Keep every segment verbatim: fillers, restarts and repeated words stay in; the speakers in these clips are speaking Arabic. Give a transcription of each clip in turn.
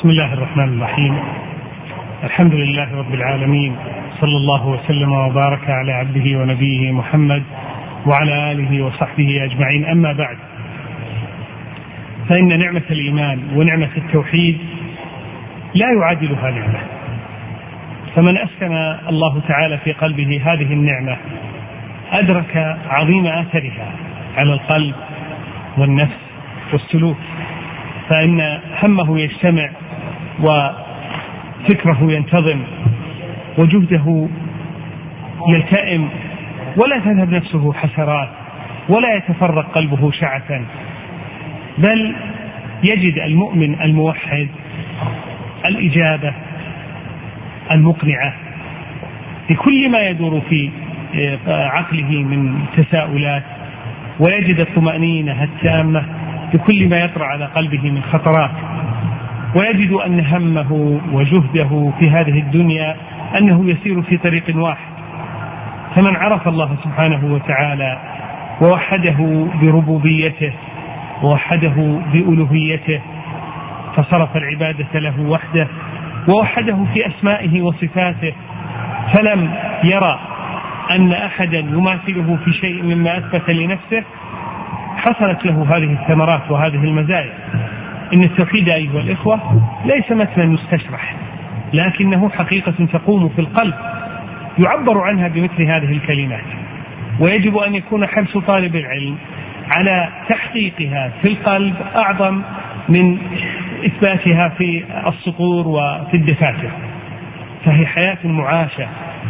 بسم الله الرحمن الرحيم. الحمد لله رب العالمين، صلى الله وسلم وبارك على عبده ونبيه محمد وعلى آله وصحبه أجمعين. أما بعد، فإن نعمة الإيمان ونعمة التوحيد لا يعادلها نعمة، فمن أسكن الله تعالى في قلبه هذه النعمة أدرك عظيم آثرها على القلب والنفس والسلوك، فإن همه يجتمع وفكره ينتظم وجهده يلتئم، ولا تذهب نفسه حسرات ولا يتفرق قلبه شعثا، بل يجد المؤمن الموحد الإجابة المقنعة لكل ما يدور في عقله من تساؤلات، ويجد الطمأنينة التامة لكل ما يطرأ على قلبه من خطرات، ويجد أن همه وجهده في هذه الدنيا أنه يسير في طريق واحد. فمن عرف الله سبحانه وتعالى ووحده بربوبيته ووحده بألوهيته فصرف العبادة له وحده، ووحده في أسمائه وصفاته، فلم يرى أن أحدا يماثله في شيء مما أثبت لنفسه، حصلت له هذه الثمرات وهذه المزايا. إن التوحيد أيها الإخوة ليس مثلا يستشرح، لكنه حقيقة تقوم في القلب يعبر عنها بمثل هذه الكلمات، ويجب أن يكون حرص طالب العلم على تحقيقها في القلب أعظم من إثباتها في السطور وفي الدفاتر. فهي حياة معاشة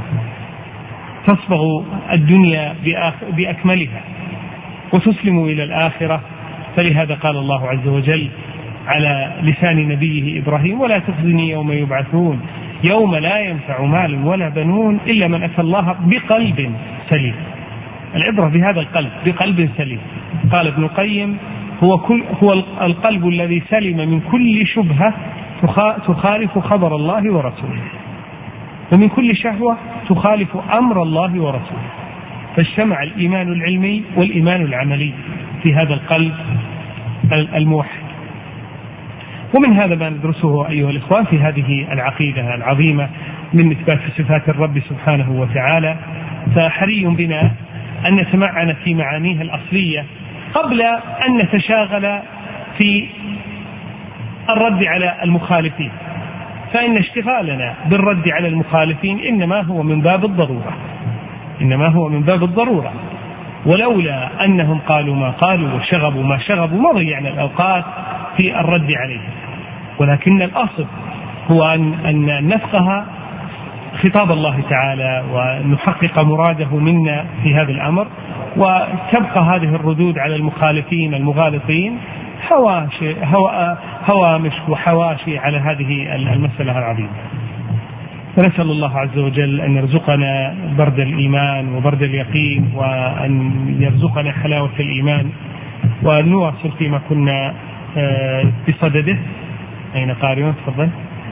تصبغ الدنيا بأكملها وتسلم إلى الآخرة. فلهذا قال الله عز وجل على لسان نبيه إبراهيم: ولا تخزني يوم يبعثون يوم لا ينفع مال ولا بنون إلا من أتى الله بقلب سليم. العبرة بهذا القلب، بقلب سليم. قال ابن القيم: هو, كل هو القلب الذي سلم من كل شبهة تخالف خبر الله ورسوله، ومن كل شهوة تخالف أمر الله ورسوله، فاجتمع الإيمان العلمي والإيمان العملي في هذا القلب الموحد. ومن هذا ما ندرسه أيها الإخوان في هذه العقيدة العظيمة من إثبات صفات الرب سبحانه وتعالى، فحري بنا أن نتمعن في معانيها الأصلية قبل أن نتشاغل في الرد على المخالفين، فإن اشتغالنا بالرد على المخالفين إنما هو من باب الضرورة، إنما هو من باب الضرورة، ولولا أنهم قالوا ما قالوا وشغبوا ما شغبوا ما ضيعنا الأوقات في الرد عليهم. ولكن الأصل هو أن نفقه خطاب الله تعالى ونحقق مراده منا في هذا الأمر، وتبقى هذه الردود على المخالفين المغالطين هواشي هوامش وحواشي على هذه المسألة العظيمة. فنسأل الله عز وجل أن يرزقنا برد الإيمان وبرد اليقين، وأن يرزقنا حلاوة الإيمان، وأن نواصل فيما كنا بصدده. أين قارئون؟ تفضل.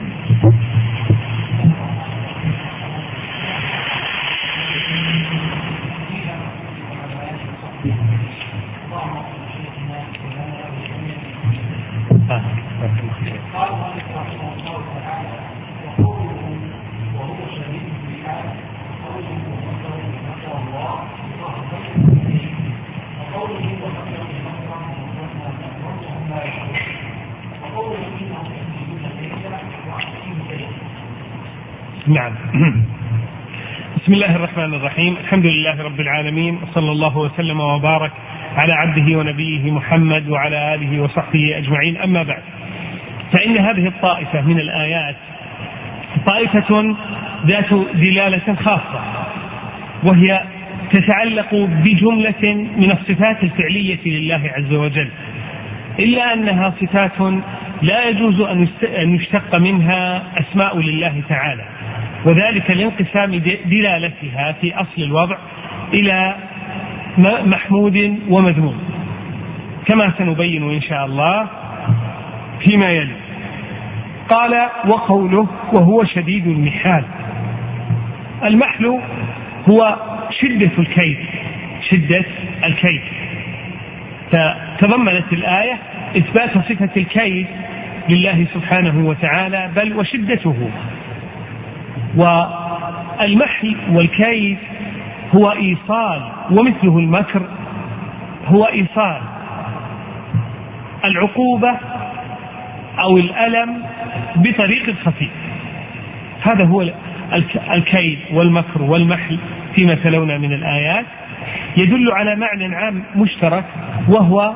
نعم. بسم الله الرحمن الرحيم. الحمد لله رب العالمين، وصلى الله وسلم وبارك على عبده ونبيه محمد وعلى آله وصحبه أجمعين. أما بعد، فإن هذه الطائفة من الآيات طائفة ذات دلالة خاصة، وهي تتعلق بجملة من الصفات الفعلية لله عز وجل، إلا أنها صفات لا يجوز أن يشتق منها أسماء لله تعالى، وذلك لانقسام دلالتها في أصل الوضع إلى محمود ومذموم، كما سنبين إن شاء الله فيما يلي. قال: وقوله وهو شديد المحال. المحل هو شدة الكيد، شدة الكيد. فتضمنت الآية إثبات صفة الكيد لله سبحانه وتعالى بل وشدته. والمحل والكيد هو إيصال، ومثله المكر هو إيصال العقوبة أو الألم بطريق خفي. هذا هو الكيد والمكر والمحل فيما تلونا من الآيات، يدل على معنى عام مشترك، وهو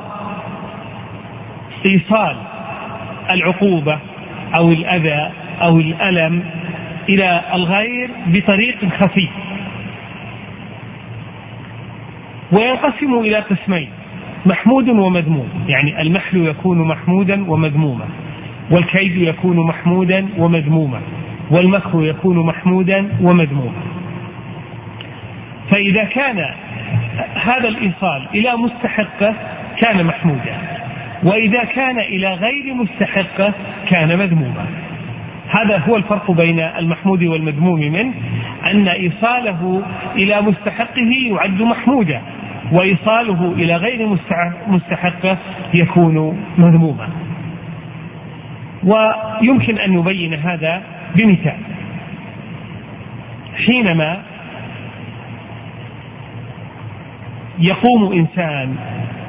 إيصال العقوبة أو الأذى أو الألم إلى الغير بطريق خفي. وينقسم إلى قسمين: محمود ومذموم، يعني المحل يكون محمودا ومذموما، والكيد يكون محمودا ومذموما، والمكر يكون محمودا ومذموما. فإذا كان هذا الإيصال إلى مستحقه كان محمودا، وإذا كان إلى غير مستحقه كان مذموما. هذا هو الفرق بين المحمود والمذموم منه، أن إيصاله إلى مستحقه يعد محمودا، وإيصاله إلى غير مستحقه يكون مذموما. ويمكن أن نبين هذا بمثال. حينما يقوم إنسان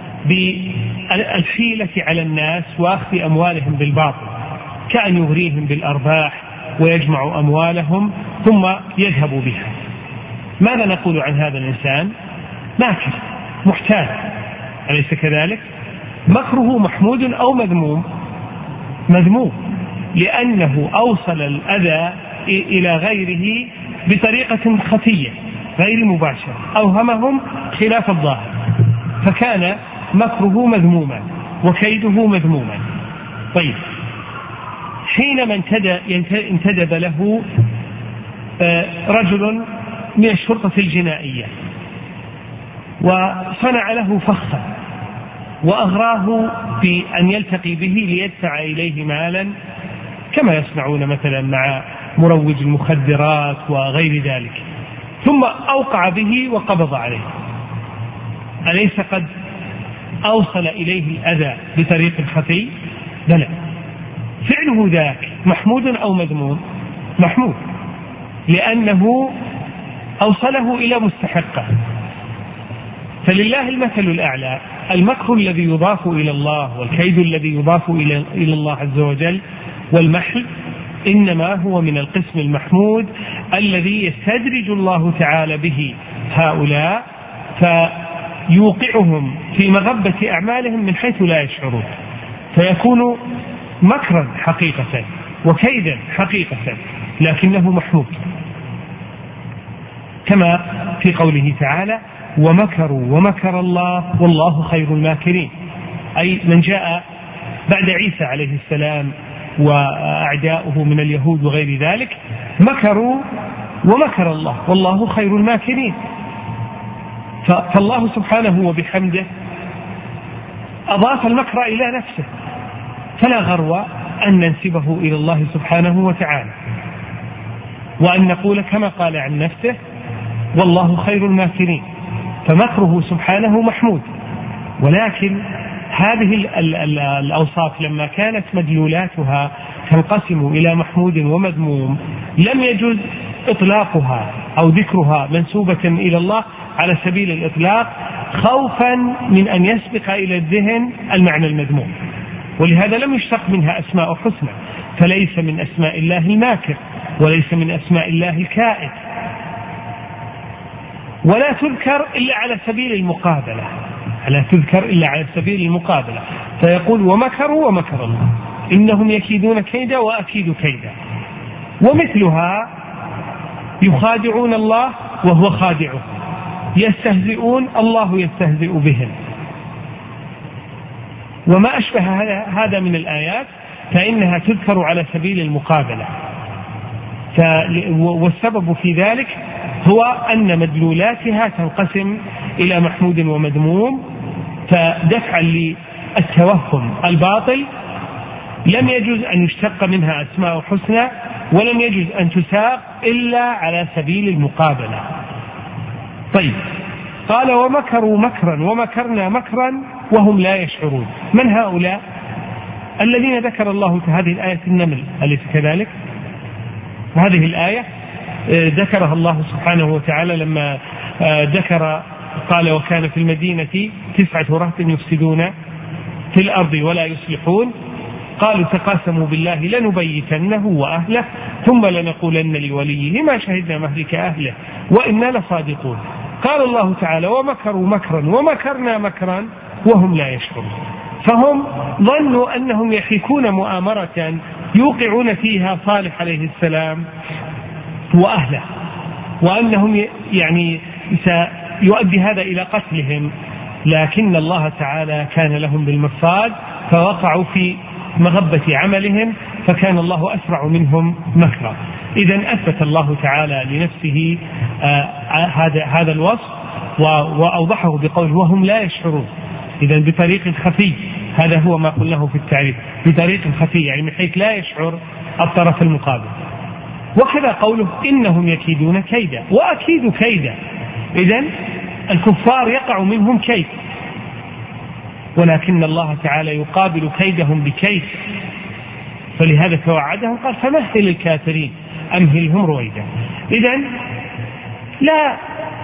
بالحيلة على الناس وأخذ أموالهم بالباطل، كأن يغريهم بالأرباح ويجمع أموالهم ثم يذهب بها، ماذا نقول عن هذا الإنسان؟ ماكر محتال، أليس كذلك؟ مكره محمود أو مذموم؟ مذموم، لأنه أوصل الأذى إلى غيره بطريقة خفية غير مباشرة، أوهمهم خلاف الظاهر، فكان مكره مذموما وكيده مذموما. طيب، حينما انتدب له رجل من الشرطة الجنائية وصنع له فخا وأغراه بأن يلتقي به ليدفع إليه مالا، كما يصنعون مثلا مع مروج المخدرات وغير ذلك، ثم أوقع به وقبض عليه، أليس قد أوصل إليه الأذى بطريق خفي؟ بلى. فعله ذاك محمود أو مذموم؟ محمود، لأنه أوصله إلى مستحقه. فلله المثل الأعلى. المكر الذي يضاف إلى الله والكيد الذي يضاف إلى الله عز وجل والمحل إنما هو من القسم المحمود الذي يستدرج الله تعالى به هؤلاء فيوقعهم في مغبة أعمالهم من حيث لا يشعرون، فيكون مكرا حقيقة وكيدا حقيقة، لكنه محمود، كما في قوله تعالى: ومكروا ومكر الله والله خير الماكرين. أي من جاء بعد عيسى عليه السلام وأعداؤه من اليهود وغير ذلك مكروا ومكر الله والله خير الماكرين. فالله سبحانه وبحمده أضاف المكر إلى نفسه، فلا غرو أن ننسبه إلى الله سبحانه وتعالى، وأن نقول كما قال عن نفسه: والله خير الماكرين. فمكره سبحانه محمود، ولكن هذه الأوصاف لما كانت مدلولاتها تنقسم إلى محمود ومذموم لم يجوز إطلاقها أو ذكرها منسوبة إلى الله على سبيل الإطلاق، خوفا من أن يسبق إلى الذهن المعنى المذموم، ولهذا لم يشتق منها أسماء حسنى، فليس من أسماء الله الماكر وليس من أسماء الله الكائد، ولا تذكر إلا على سبيل المقابلة، لا تذكر إلا على سبيل المقابلة، فيقول: ومكروا ومكر الله إنهم يكيدون كيدا وأكيد كيدا. ومثلها: يخادعون الله وهو خادعهم، يستهزئون الله يستهزئ بهم. وما أشبه هذا من الآيات فإنها تذكر على سبيل المقابلة، والسبب في ذلك هو أن مدلولاتها تنقسم إلى محمود ومذموم، فدفعا للتوهم الباطل لم يجوز أن يشتق منها أسماء حسنى، ولم يجوز أن تساق إلا على سبيل المقابلة. طيب، قال: ومكروا مكرا ومكرنا مكرا وهم لا يشعرون. من هؤلاء؟ الذين ذكر الله في هذه الآية النمل، أليس كذلك؟ وهذه الآية ذكرها الله سبحانه وتعالى لما ذكر قال وكان في المدينة تسعة رهط يفسدون في الأرض ولا يصلحون قالوا تقاسموا بالله لنبيتنه وأهله ثم لنقولن لوليه ما شهدنا مهلك أهله وإنا لصادقون. قال الله تعالى ومكروا مكرا ومكرنا مكرا وهم لا يشعرون. فهم ظنوا أنهم يحيكون مؤامرة يوقعون فيها صالح عليه السلام وأهله، وأنهم يعني سيؤدي هذا إلى قتلهم، لكن الله تعالى كان لهم بالمرصاد فوقعوا في مغبة عملهم فكان الله أسرع منهم مكرا. إذن أثبت الله تعالى لنفسه هذا هذا الوصف وأوضحه بقوله وهم لا يشعرون. إذن بطريق خفي، هذا هو ما قلناه في التعريف، بطريق خفي يعني من حيث لا يشعر الطرف المقابل. وكذا قوله إنهم يكيدون كيدا وأكيد كيدا. إذن الكفار يقع منهم كيد، ولكن الله تعالى يقابل كيدهم بكيد، فلهذا توعدهم قال فمهل الكافرين أمهلهم رويدا. إذن لا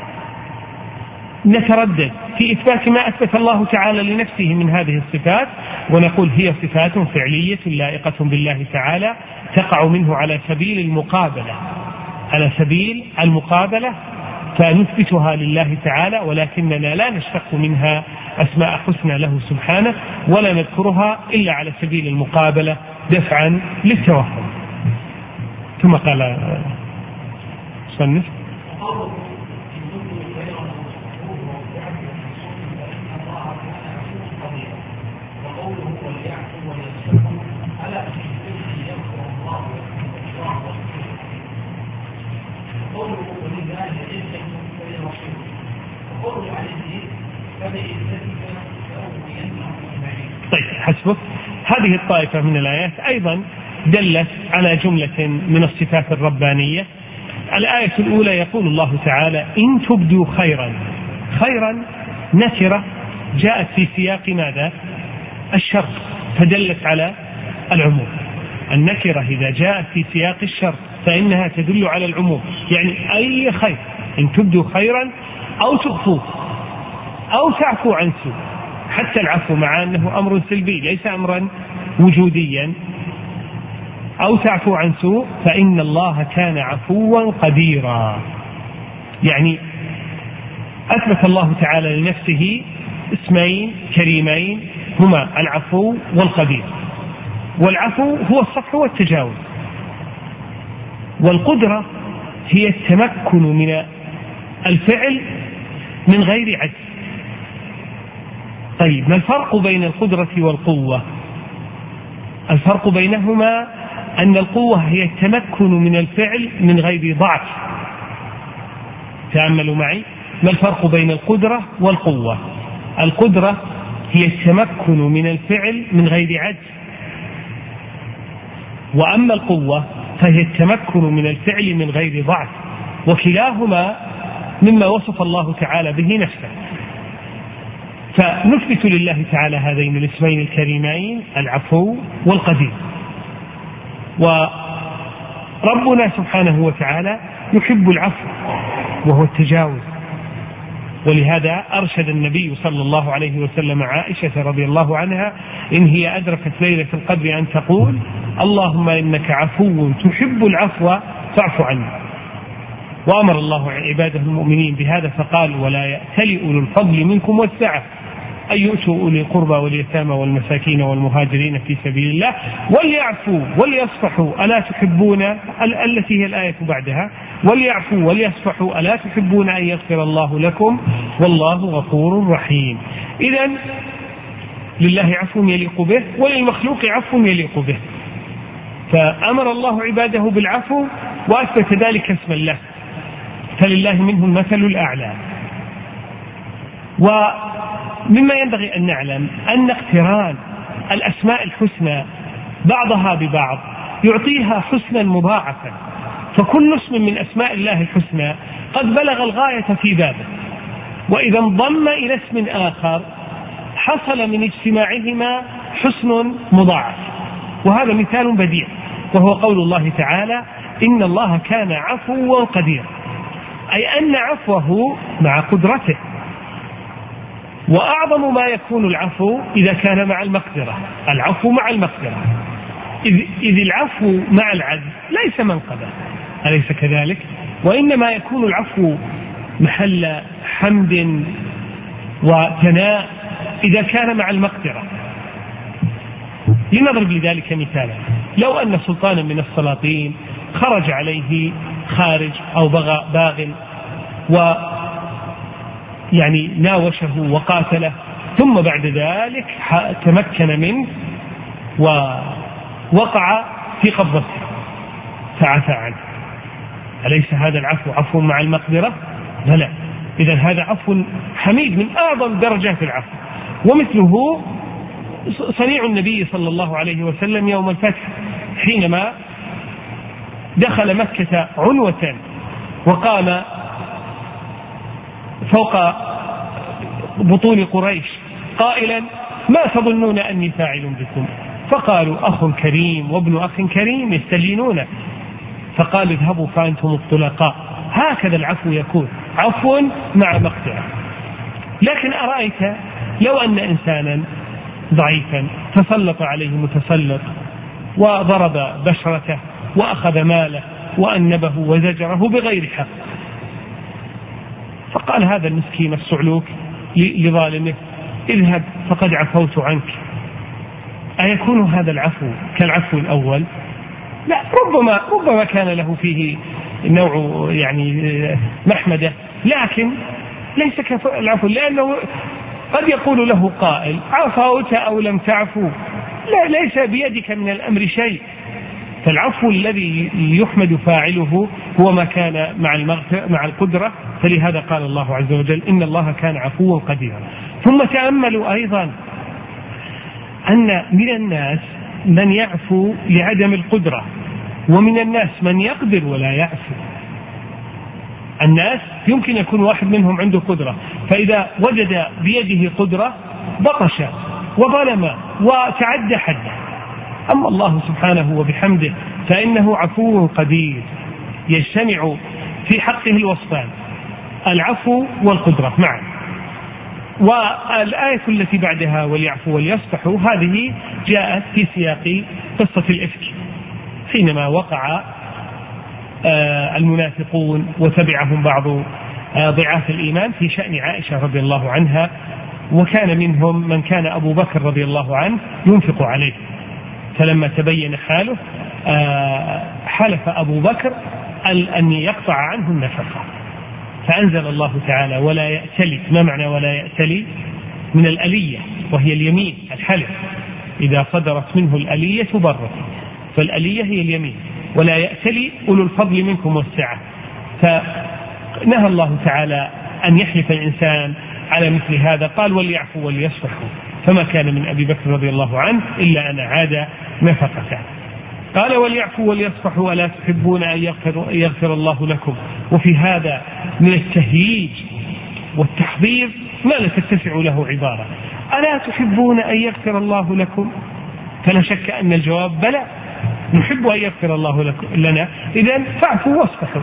نتردد في إثبات ما أثبت الله تعالى لنفسه من هذه الصفات، ونقول هي صفات فعلية لائقة بالله تعالى تقع منه على سبيل المقابلة على سبيل المقابلة فنثبتها لله تعالى، ولكننا لا نشتق منها أسماء حسنى له سبحانه ولا نذكرها إلا على سبيل المقابلة دفعا للتوهم. ثم قال صنف طيب حسبك. هذه الطائفة من الآيات أيضا دلت على جملة من الصفات الربانية. الآية الأولى يقول الله تعالى إن تبدوا خيرا. خيرا نكرة جاءت في سياق ماذا؟ الشر، فدلت على العموم. النكرة إذا جاءت في سياق الشر فإنها تدل على العموم، يعني أي خير، إن تبدوا خيرا أو تخفوه أو تعفو عن سوء. حتى العفو مع أنه أمر سلبي ليس أمرا وجوديا، أو تعفو عن سوء فإن الله كان عفوا قديرا. يعني أثبت الله تعالى لنفسه اسمين كريمين هما العفو والقدير. والعفو هو الصفح والتجاوز، والقدرة هي التمكن من الفعل من غير عجز. طيب ما الفرق بين القدرة والقوة؟ الفرق بينهما أن القوة هي التمكن من الفعل من غير ضعف. تأملوا معي، ما الفرق بين القدرة والقوة؟ القدرة هي التمكن من الفعل من غير عجز، وأما القوة فهي التمكن من الفعل من غير ضعف، وكلاهما مما وصف الله تعالى به نفسه. فنثبت لله تعالى هذين الاسمين الكريمين العفو والقدير. وربنا سبحانه وتعالى يحب العفو وهو التجاوز، ولهذا أرشد النبي صلى الله عليه وسلم عائشة رضي الله عنها إن هي أدركت ليلة القدر أن تقول اللهم إنك عفو تحب العفو فاعف عني. وأمر الله عباده المؤمنين بهذا فقال ولا يأتل أولو الفضل منكم والسعة أن يؤتوا أولي القربى واليتامى والمساكين والمهاجرين في سبيل الله وليعفوا وليصفحوا ألا تحبون، التي هي الآية بعدها، وليعفوا وليصفحوا ألا تحبون أن يغفر الله لكم والله غفور رحيم. إذن لله عفو يليق به وللمخلوق عفو يليق به، فأمر الله عباده بالعفو وأثبت ذلك اسما له، فلله منه المثل الأعلى. ومما ينبغي أن نعلم أن اقتران الأسماء الحسنى بعضها ببعض يعطيها حسنا مضاعفا، فكل اسم من أسماء الله الحسنى قد بلغ الغاية في بابه، وإذا انضم إلى اسم آخر حصل من اجتماعهما حسن مضاعف. وهذا مثال بديع، وهو قول الله تعالى إن الله كان عفوا قديرا، أي أن عفوه مع قدرته. وأعظم ما يكون العفو إذا كان مع المقدرة، العفو مع المقدرة، إذ, إذ العفو مع العجز ليس منقبة، أليس كذلك؟ وإنما يكون العفو محل حمد وثناء إذا كان مع المقدرة. لنضرب لذلك مثالا، لو أن سلطانا من السلاطين خرج عليه خارج أو بغى باغ و يعني ناوشه وقاتله، ثم بعد ذلك تمكن منه ووقع في قبضته فعفى عنه، أليس هذا العفو عفو مع المقدرة؟ بلى. إذن هذا عفو حميد من أعظم درجات العفو. ومثله صنيع النبي صلى الله عليه وسلم يوم الفتح، حينما دخل مكة عنوة وقام فوق بطون قريش قائلا ما تظنون أني فاعل بكم؟ فقالوا أخ كريم وابن أخ كريم يستلينونه، فقال اذهبوا فأنتم الطلقاء. هكذا العفو يكون، عفو مع مقدرة. لكن أرأيت لو أن إنسانا ضعيفا تسلط عليه متسلط وضرب بشرته وأخذ ماله وأنبه وزجره بغير حق، فقال هذا المسكين الصعلوك لظالمه اذهب فقد عفوت عنك، أيكون هذا العفو كالعفو الأول؟ لا، ربما ربما كان له فيه نوع يعني محمدة، لكن ليس كالعفو، لأنه قد يقول له قائل عفوت أو لم تعفو، لا، ليس بيدك من الأمر شيء. فالعفو الذي يحمد فاعله هو ما كان مع مع القدرة. فلهذا قال الله عز وجل إن الله كان عفوا قديرا. ثم تأملوا أيضا أن من الناس من يعفو لعدم القدرة، ومن الناس من يقدر ولا يعفو. الناس يمكن يكون واحد منهم عنده قدرة، فإذا وجد بيده قدرة بطش وظلم وتعدى حده. أما الله سبحانه وبحمده فإنه عفو قدير، يجتمع في حقه الوصفان، العفو والقدرة معا. والآية التي بعدها وليعفوا وليصفحوا هذه جاءت في سياق قصة الإفك، حينما وقع المنافقون وتبعهم بعض ضعاف الإيمان في شأن عائشة رضي الله عنها، وكان منهم من كان أبو بكر رضي الله عنه ينفق عليه، فلما تبين حاله حلف أبو بكر أن يقطع عنه النفقة، فأنزل الله تعالى ولا يأتلي. ما معنى ولا يأتلي؟ من الألية، وهي اليمين، الحلف إذا صدرت منه الألية برت، فالألية هي اليمين. ولا يأتلي أولو الفضل منكم والسعة، فنهى الله تعالى أن يحلف الإنسان على مثل هذا، قال وليعفوا وليصفحوا، فما كان من أبي بكر رضي الله عنه إلا أن عاد نفقته. قال وليعفوا وليصفحوا ألا تحبون أن يغفر, يغفر الله لكم. وفي هذا من التهييج والتحضير ما لا تتسع له عبارة، ألا تحبون أن يغفر الله لكم؟ فلا شك أن الجواب بلى، نحب أن يغفر الله لنا، إذن فاعفوا واصفحوا.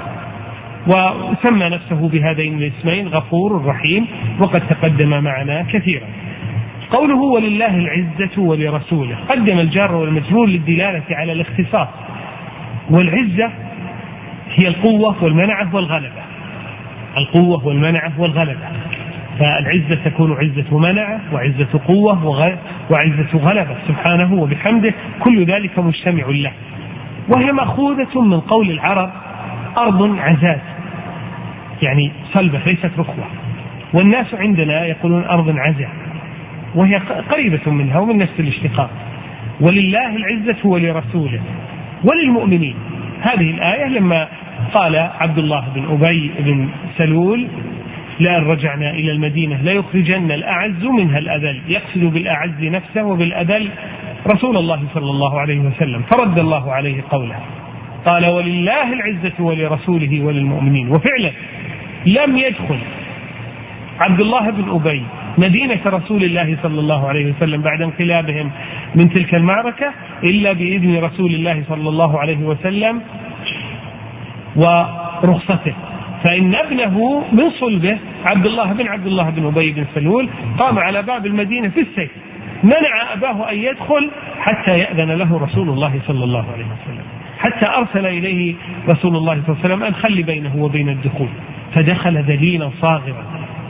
وسمى نفسه بهذين الاسمين غفور رحيم، وقد تقدم معنا كثيرا. قوله ولله العزة ولرسوله، قدم الجار والمجرور للدلالة على الاختصاص، والعزة هي القوة والمنعة والغلبة، القوة والمنعة والغلبة. فالعزة تكون عزة منعة وعزة قوة وعزة غلبة سبحانه وبحمده، كل ذلك مجتمع له. وهي مأخوذة من قول العرب أرض عزاز، يعني صلبة ليست رخوة، والناس عندنا يقولون أرض عزا، وهي قريبة منها ومن نفس الاشتقاق. ولله العزة ولرسوله وللمؤمنين. هذه الآية لما قال عبد الله بن أبي بن سلول لأن رجعنا إلى المدينة لا يخرجن الأعز منها الأذل، يقصد بالأعز نفسه وبالأذل رسول الله صلى الله عليه وسلم، فرد الله عليه قوله قال ولله العزة ولرسوله وللمؤمنين. وفعلا لم يدخل عبد الله بن أبي مدينة رسول الله صلى الله عليه وسلم بعد انقلابهم من تلك المعركة إلا بإذن رسول الله صلى الله عليه وسلم ورخصته. فإن ابنه من صلبه عبد الله بن عبد الله بن أبي بن سلول قام على باب المدينة في السيف، منع أباه أن يدخل حتى يأذن له رسول الله صلى الله عليه وسلم، حتى أرسل إليه رسول الله صلى الله عليه وسلم أن خلي بينه وبين الدخول، فدخل ذليلا صاغرا.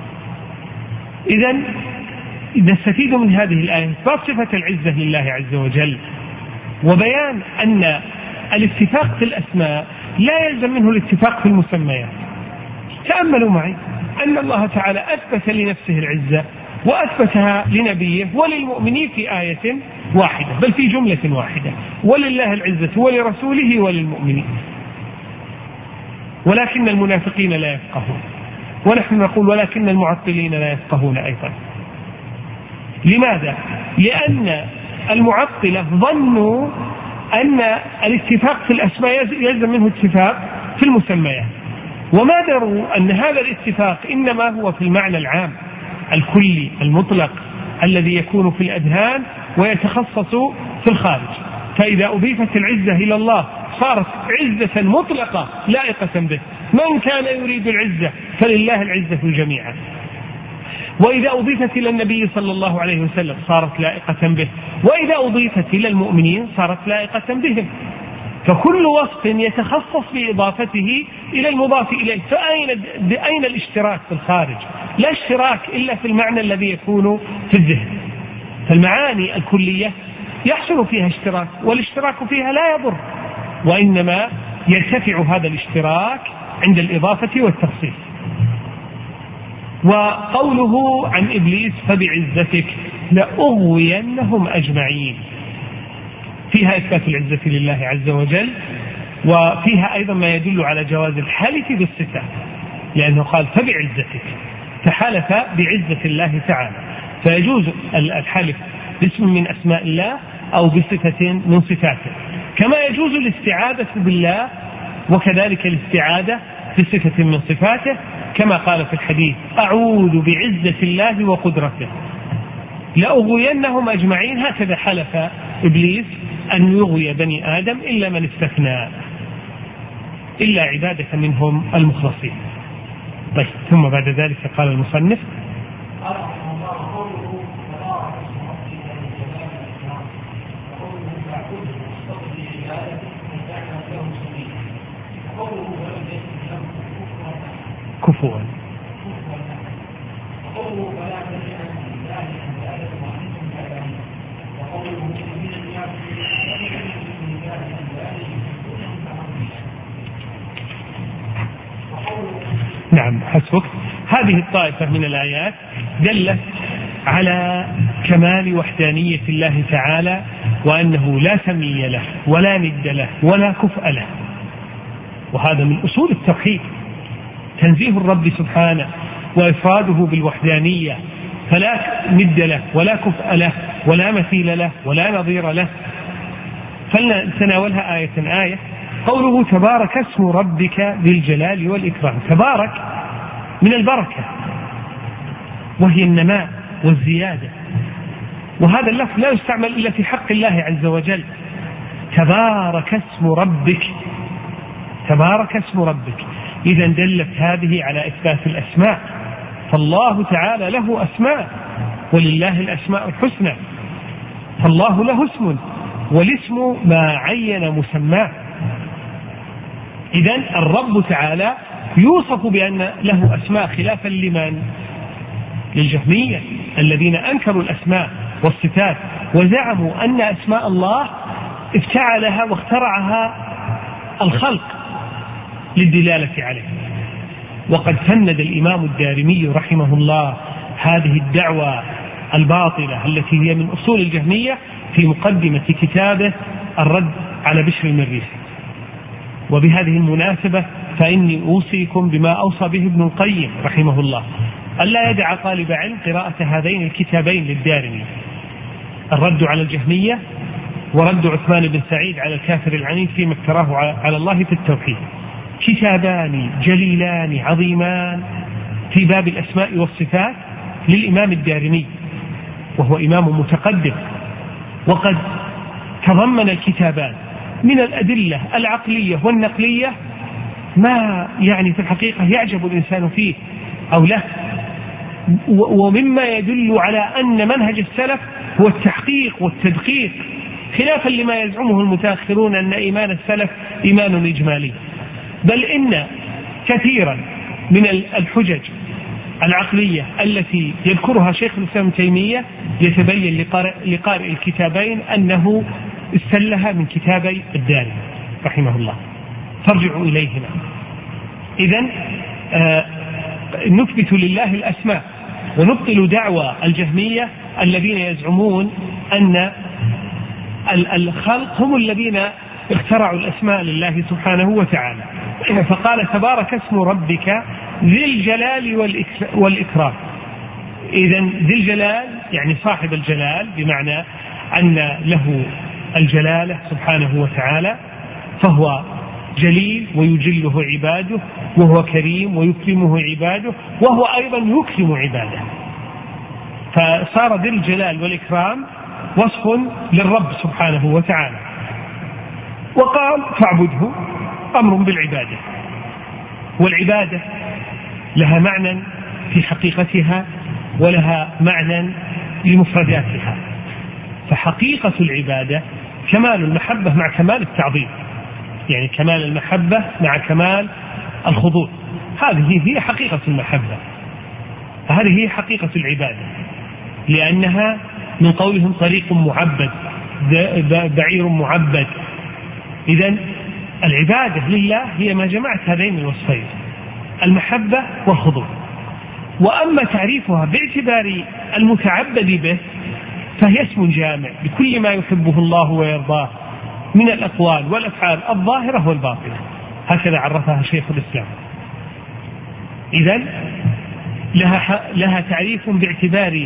إذن نستفيد من هذه الآية إثبات صفة العزة لله عز وجل، وبيان أن الاتفاق في الأسماء لا يلزم منه الاتفاق في المسميات. تأملوا معي أن الله تعالى أثبت لنفسه العزة وأثبتها لنبيه وللمؤمنين في آية واحدة، بل في جملة واحدة: ولله العزة ولرسوله وللمؤمنين. ولكن المنافقين لا يفقهون، ونحن نقول ولكن المعطلين لا يفقهون أيضا. لماذا؟ لأن المعطلة ظنوا أن الاتفاق في الأسماء يلزم منه اتفاق في المسميات، وما دروا أن هذا الاتفاق إنما هو في المعنى العام الكلي المطلق الذي يكون في الأذهان ويتخصص في الخارج. فإذا أضيفت العزة إلى الله صارت عزة مطلقة لائقة به، من كان يريد العزة فلله العزة جميعا. وإذا أضيفت إلى النبي صلى الله عليه وسلم صارت لائقة به، وإذا أضيفت إلى المؤمنين صارت لائقة بهم. فكل وصف يتخصص بإضافته إلى المضاف إليه. فأين بأين الاشتراك في الخارج؟ لا اشتراك إلا في المعنى الذي يكون في الذهن. فالمعاني الكلية يحصل فيها اشتراك، والاشتراك فيها لا يضر، وإنما يرتفع هذا الاشتراك عند الإضافة والتخصيص. وقوله عن إبليس فبعزتك لأغوينهم أجمعين، فيها إثبات العزة لله عز وجل، وفيها أيضا ما يدل على جواز الحلف بالصفات، لأنه قال فبعزتك، فحلف بعزة الله تعالى، فيجوز الحلف باسم من أسماء الله أو بصفة من صفاته، كما يجوز الاستعاذة بالله وكذلك الاستعاذة بصفة من صفاته، كما قال في الحديث أعوذ بعزة الله وقدرته لأغوينهم أجمعين. هكذا حلف إبليس أن يغوي بني آدم إلا من استثنى، إلا عبادة منهم المخلصين. طيب، ثم بعد ذلك قال المصنف كفوا. نعم، حسبك. هذه الطائفة من الآيات دلت على كمال وحدانية الله تعالى، وأنه لا سمي له ولا ند له ولا كفء له، وهذا من أصول التوحيد، تنزيه الرب سبحانه وإفراده بالوحدانية، فلا ند له ولا كفء له ولا مثيل له ولا نظير له. فلنتناولها آية آية. قوله تبارك اسم ربك ذي الجلال والإكرام، تبارك من البركة وهي النماء والزيادة، وهذا اللفظ لا يستعمل إلا في حق الله عز وجل. تبارك اسم ربك، تبارك اسم ربك، إذا دلت هذه على إثبات الأسماء، فالله تعالى له أسماء، ولله الأسماء الحسنى، فالله له اسم، والاسم ما عين مسماه. إذن الرب تعالى يوصف بأن له أسماء، خلافا لمن؟ للجهمية الذين أنكروا الأسماء والصفات وزعموا أن أسماء الله افتعلها واخترعها الخلق للدلالة عليه. وقد فند الإمام الدارمي رحمه الله هذه الدعوة الباطلة التي هي من أصول الجهمية في مقدمة كتابه الرد على بشر المريسي. وبهذه المناسبة فإني أوصيكم بما أوصى به ابن القيم رحمه الله، ألا يدع طالب علم قراءة هذين الكتابين للدارمي، الرد على الجهمية ورد عثمان بن سعيد على الكافر العنيد فيما افتراه على الله في التوحيد، كتابان جليلان عظيمان في باب الأسماء والصفات للإمام الدارمي، وهو إمام متقدم، وقد تضمن الكتابان من الأدلة العقلية والنقلية ما يعني في الحقيقة يعجب الإنسان فيه أو له، ومما يدل على أن منهج السلف هو التحقيق والتدقيق، خلافا لما يزعمه المتأخرون أن إيمان السلف إيمان إجمالي. بل إن كثيرا من الحجج العقلية التي يذكرها شيخ الإسلام ابن تيمية يتبين لقارئ الكتابين أنه استلها من كتابي الدارمي رحمه الله، فارجعوا إليهما. إذن آه نثبت لله الأسماء ونبطل دعوى الجهمية الذين يزعمون أن الخلق هم الذين اخترعوا الأسماء لله سبحانه وتعالى. فقال تبارك اسم ربك ذي الجلال والإكرام. إذن ذي الجلال يعني صاحب الجلال، بمعنى أن له الجلالة سبحانه وتعالى، فهو جليل ويجله عباده، وهو كريم ويكرمه عباده، وهو أيضا يكرم عباده. فصار ذي الجلال والإكرام وصف للرب سبحانه وتعالى. وقال فاعبده أمر بالعبادة، والعبادة لها معنى في حقيقتها ولها معنى لمفرداتها. فحقيقة العبادة كمال المحبة مع كمال التعظيم، يعني كمال المحبة مع كمال الخضوع، هذه هي حقيقة المحبة، هذه هي حقيقة العبادة، لأنها من قولهم طريق معبد، بعير معبد. إذن العبادة لله هي ما جمعت هذين الوصفين، المحبة والخضوع. وأما تعريفها باعتبار المتعبد به فهي اسم جامع بكل ما يحبه الله ويرضاه من الأقوال والأفعال الظاهرة والباطنة، هكذا عرفها شيخ الإسلام. إذن لها, لها تعريف باعتبار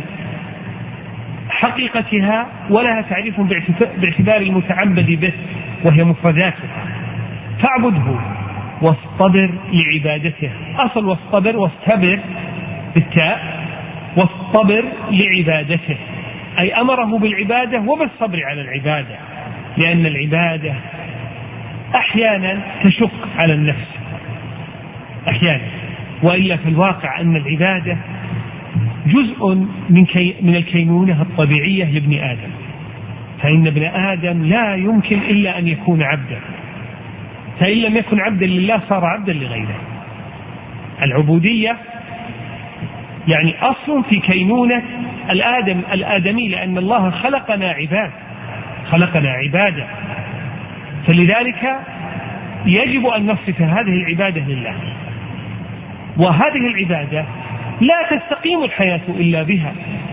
حقيقتها، ولها تعريف باعتبار المتعبد به وهي مفرداتها. فاعبده واصطبر لعبادته، أصل واصطبر واصطبر بالتاء، واصطبر لعبادته أي أمره بالعبادة وبالصبر على العبادة، لأن العبادة أحيانا تشق على النفس أحيانا، وإلا في الواقع أن العبادة جزء من, كي من الكينونة الطبيعية لابن آدم، فإن ابن آدم لا يمكن إلا أن يكون عبدا، فإن لم يكن عبدا لله صار عبدا لغيره. العبودية يعني أصل في كينونة الآدم الآدمي، لأن الله خلقنا عباد، خلقنا عبادة، فلذلك يجب أن نصف هذه العبادة لله. وهذه العبادة لا تستقيم الحياة إلا بها.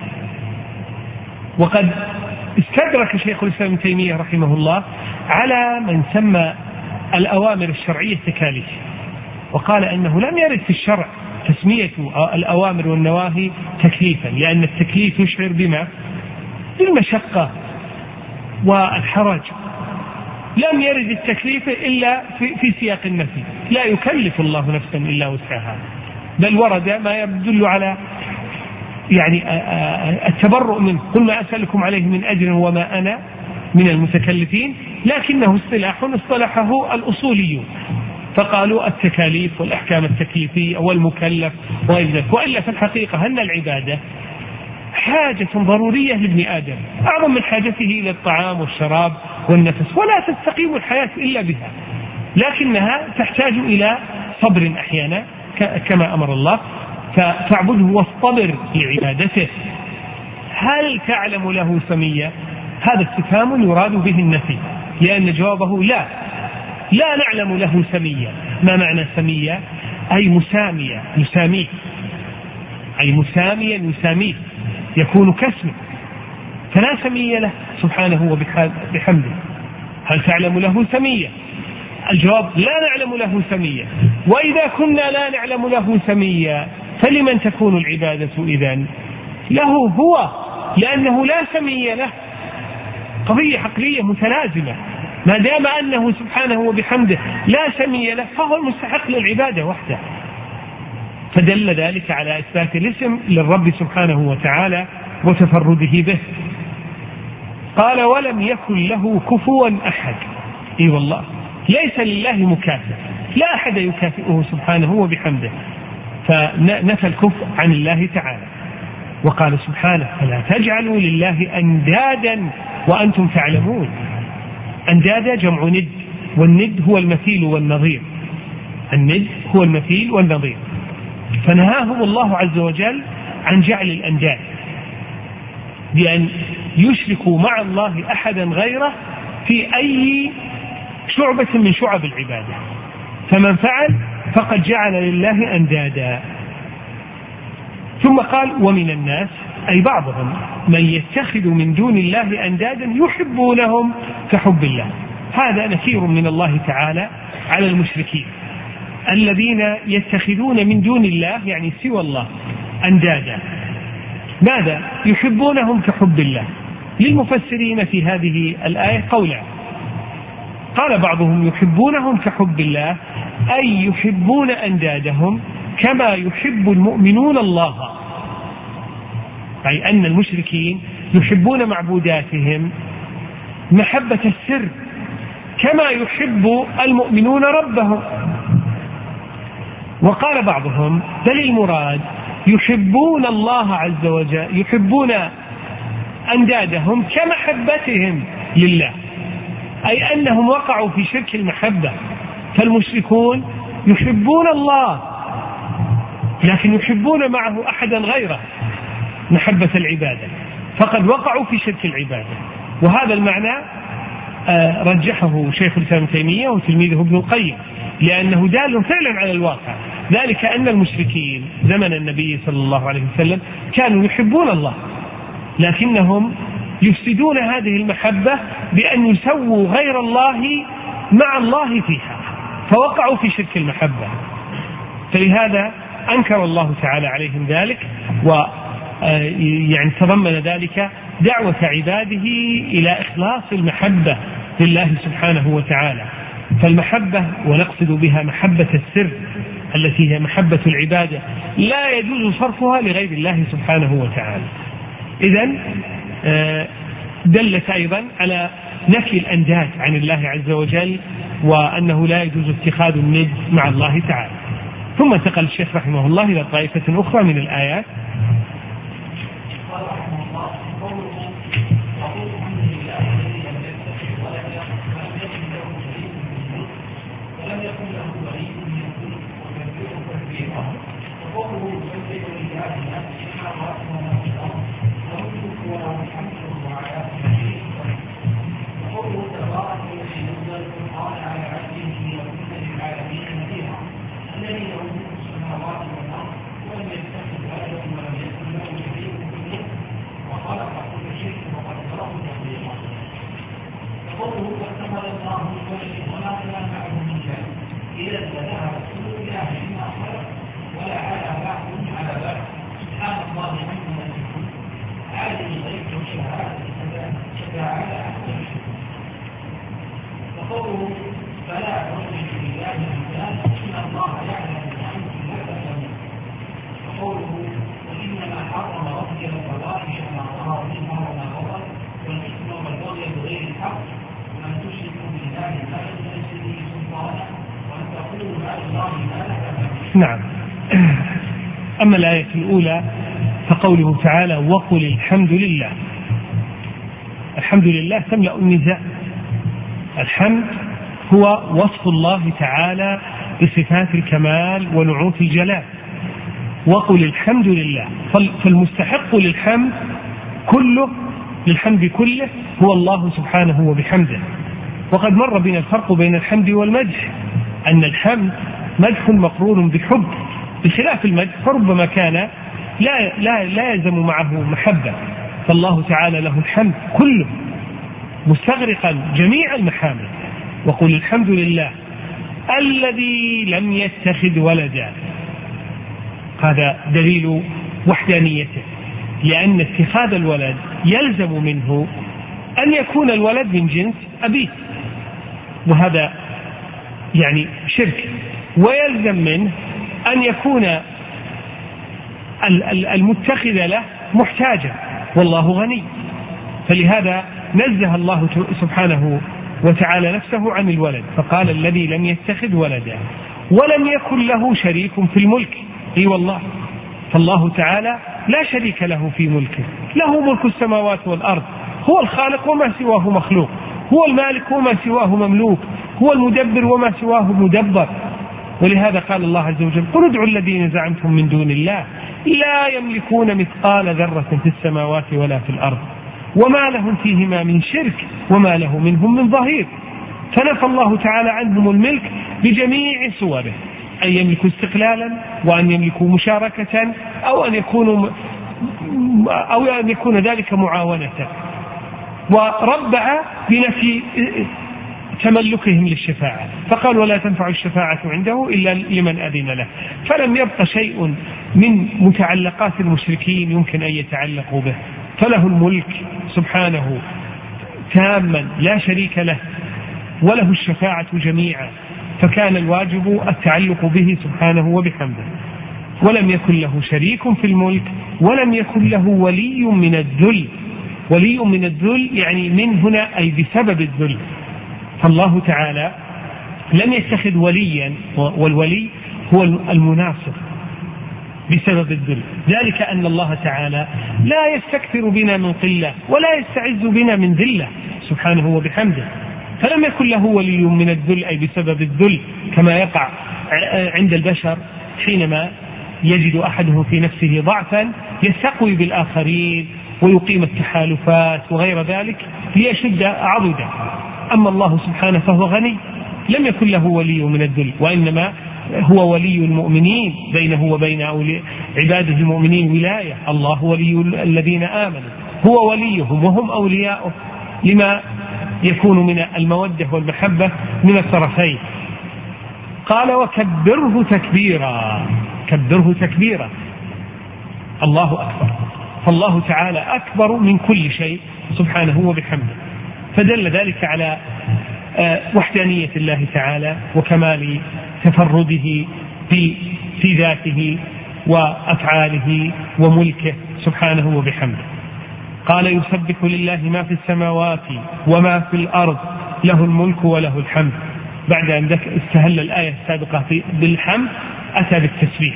وقد استدرك شيخ الإسلام ابن تيمية رحمه الله على من سمى الأوامر الشرعية تكاليف، وقال أنه لم يرد في الشرع تسمية الأوامر والنواهي تكليفا، لأن التكليف يشعر بما بالمشقة والحرج. لم يرد التكليف إلا في, في سياق النفي، لا يكلف الله نفسا إلا وسعها، بل ورد ما يدل على يعني التبرؤ منه، قل ما أسألكم عليه من أجر وما أنا من المتكلفين، لكنه اصطلاح اصطلحه الأصوليون فقالوا التكاليف والأحكام التكليفية والمكلف وغير ذلك. وإلا في الحقيقة أن العبادة حاجة ضرورية لابن آدم أعظم من حاجته إلى الطعام والشراب والنفس، ولا تستقيم الحياة إلا بها، لكنها تحتاج إلى صبر أحيانا كما أمر الله. فاعبده واصطبر لعبادته. هل تعلم له سميا؟ هذا استفهام يراد به النفي، لأن جوابه لا، لا نعلم له سميا. ما معنى سميا؟ أي مسامية يساميه، أي مساميا يساميه، يكون كاسمه، فلا سمي له سبحانه وبحمده. هل تعلم له سميا؟ الجواب لا نعلم له سميا. وإذا كنا لا نعلم له سميا فلمن تكون العبادة إذن؟ له هو، لأنه لا سمي له. قضية عقلية متلازمة، ما دام أنه سبحانه وبحمده لا سمي له فهو المستحق للعبادة وحده. فدل ذلك على إثبات الاسم للرب سبحانه وتعالى وتفرده به. قال ولم يكن له كفوا أحد. إي والله ليس لله مكافئ، لا أحد يكافئه سبحانه وبحمده، فنفى الكفء عن الله تعالى. وقال سبحانه فلا تجعلوا لله أندادا وأنتم تعلمون. أندادا جمع ند، والند هو المثيل والنظير، الند هو المثيل والنظير. فنهاهم الله عز وجل عن جعل الأنداد بأن يشركوا مع الله أحدا غيره في أي شعبة من شعب العبادة، فمن فعل فقد جعل لله أندادا. ثم قال ومن الناس أي بعضهم من يتخذ من دون الله أندادا يحبونهم كحب الله. هذا نكير من الله تعالى على المشركين الذين يتخذون من دون الله يعني سوى الله أندادا. ماذا؟ يحبونهم كحب الله. للمفسرين في هذه الآية قولان. قال بعضهم يحبونهم كحب الله أي يحبون أندادهم كما يحب المؤمنون الله، أي أن المشركين يحبون معبوداتهم محبة السر كما يحب المؤمنون ربهم. وقال بعضهم بل المراد يحبون الله عز وجل، يحبون أندادهم كمحبتهم لله، أي أنهم وقعوا في شرك المحبة. فالمشركون يحبون الله لكن يحبون معه أحدا غيره محبة العبادة، فقد وقعوا في شرك العبادة. وهذا المعنى رجحه شيخ الإسلام ابن تيمية وتلميذه ابن القيم، لأنه دال فعلا على الواقع، ذلك أن المشركين زمن النبي صلى الله عليه وسلم كانوا يحبون الله لكنهم يفسدون هذه المحبة بأن يسووا غير الله مع الله فيها، فوقعوا في شرك المحبة. فلهذا أنكر الله تعالى عليهم ذلك، ويعني تضمن ذلك دعوة عباده إلى إخلاص المحبة لله سبحانه وتعالى. فالمحبة ونقصد بها محبة السر التي هي محبة العبادة لا يجوز صرفها لغير الله سبحانه وتعالى. إذن دلت أيضا على نفي الأنداد عن الله عز وجل، وأنه لا يجوز اتخاذ الند مع الله تعالى. ثم انتقل الشيخ رحمه الله إلى طائفة أخرى من الآيات. نعم. أما الآية الأولى فقوله تعالى وقل الحمد لله. الحمد لله تملأ النزاع. الحمد هو وصف الله تعالى بصفات الكمال ونعوت الجلال. وقل الحمد لله، فالمستحق للحمد كله للحمد كله هو الله سبحانه وبحمده. وقد مر بنا الفرق بين الحمد والمدح، أن الحمد مدح مقرون بحب، بخلاف المدح فربما كان لا, لا, لا يلزم معه محبة. فالله تعالى له الحمد كله مستغرقا جميع المحامد. وقل الحمد لله الذي لم يتخذ ولدا، هذا دليل وحدانيته، لأن اتخاذ الولد يلزم منه أن يكون الولد من جنس أبيه، وهذا يعني شرك. ويلزم منه أن يكون المتخذ له محتاجا والله غني. فلهذا نزه الله سبحانه وتعالى نفسه عن الولد، فقال الذي لم يتخذ ولدا ولم يكن له شريك في الملك. اي والله، فالله تعالى لا شريك له في ملكه، له ملك السماوات والأرض، هو الخالق وما سواه مخلوق، هو المالك وما سواه مملوك، هو المدبر وما سواه مدبر. ولهذا قال الله عز وجل قل ادعوا الذين زعمتم من دون الله لا يملكون مثقال ذرة في السماوات ولا في الأرض وما لهم فيهما من شرك وما له منهم من ظهير. فنفى الله تعالى عنهم الملك بجميع صوره، أن يملكوا استقلالا وأن يملكوا مشاركة أو أن يكونوا أو أن يكون ذلك معاونة، وربع بنفي تملكهم للشفاعة، فقال ولا تنفع الشفاعة عنده إلا لمن أذن له. فلم يبق شيء من متعلقات المشركين يمكن أن يتعلقوا به، فله الملك سبحانه تاما لا شريك له، وله الشفاعة جميعا، فكان الواجب التعلق به سبحانه وبحمده. ولم يكن له شريك في الملك ولم يكن له ولي من الذل. ولي من الذل يعني من هنا أي بسبب الذل، فالله تعالى لم يتخذ وليا، والولي هو المناصر بسبب الذل. ذلك أن الله تعالى لا يستكثر بنا من قلة ولا يستعز بنا من ذلة سبحانه وبحمده، فلم يكن له ولي من الذل أي بسبب الذل، كما يقع عند البشر حينما يجد أحدهم في نفسه ضعفا يستقوي بالآخرين ويقيم التحالفات وغير ذلك ليشد عضده. أما الله سبحانه فهو غني، لم يكن له ولي من الذل، وإنما هو ولي المؤمنين، بينه وبين عباده المؤمنين ولاية. الله ولي الذين آمنوا، هو وليهم وهم أولياؤه، لما يكون من المودة والمحبة من الطرفين. قال وكبره تكبيرا، كبره تكبيرا، الله أكبر. فالله تعالى أكبر من كل شيء سبحانه وبحمده، فدل ذلك على وحدانية الله تعالى وكمال تفرده في في ذاته وأفعاله وملكه سبحانه وبحمده. قال يسبح لله ما في السماوات وما في الأرض له الملك وله الحمد. بعد أن استهل الآية السابقة بالحمد أتى بالتسبيح،